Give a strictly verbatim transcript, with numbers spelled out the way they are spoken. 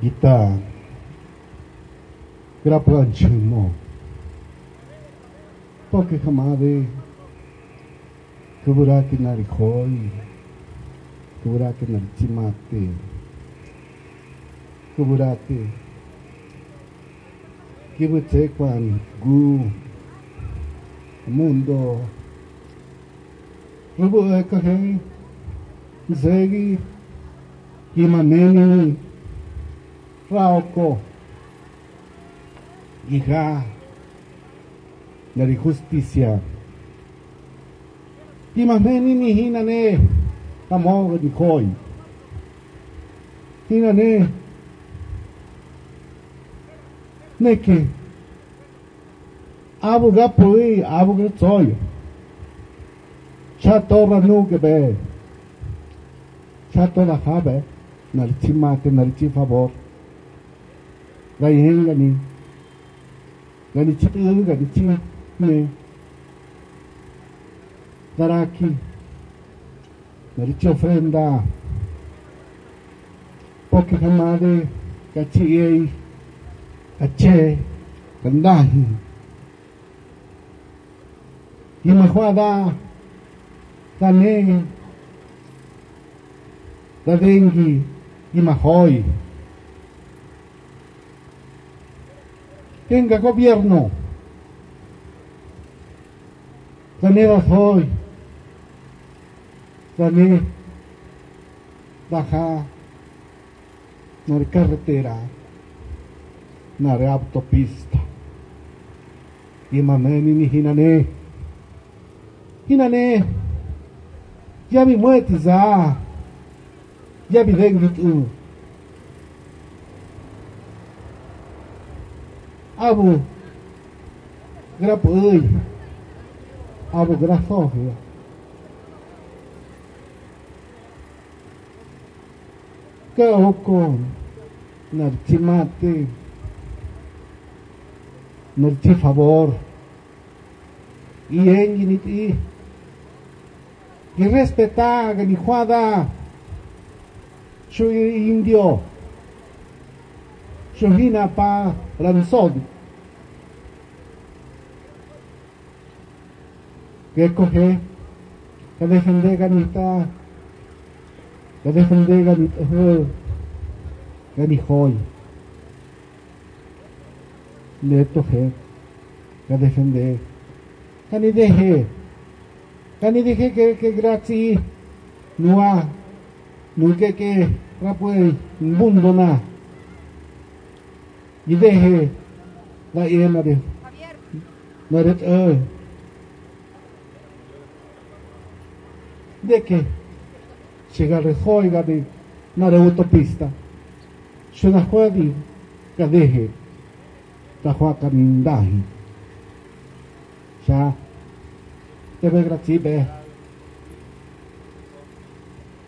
Kita grapan chimo porque jamade kubura que narikoi kubura que narichimate kuburate kibute kwan gu mundo rubu ekahe zegi kimaneni Rauco, hija de la justicia. Y más bien ni hinane, amor de hoy. Hinane, neke, abu gapui, abu gatoy. Chato ranu gebe, chato la habe, nalchimate, nalchi favor. Gani gani gani chitu gani chi me daraki narichi ofrenda porque jamade cachiei caché gandahi y mahuada dane da dengi y mahoy. Tenga gobierno, tenemos hoy, tenemos baja na carretera, na autopista, y mameni ni hinane, hinane, ya mi muerte za, ya mi dengue tu. Abu grap ơi abu grap so here ke hoko narchimate narchi favor y enginiti y respetar que ni juada soy indio soy pa ranzón que coge que defender ganita que defender ganita que ni hoy le toque que defender que ni deje que ni deje que que gracias no ha no que que rapuei mundo na y deje la hiena de no de eh de que llegar a joiga de na de autopista suena juedi que deje ta joa camindahi ya te ve gracias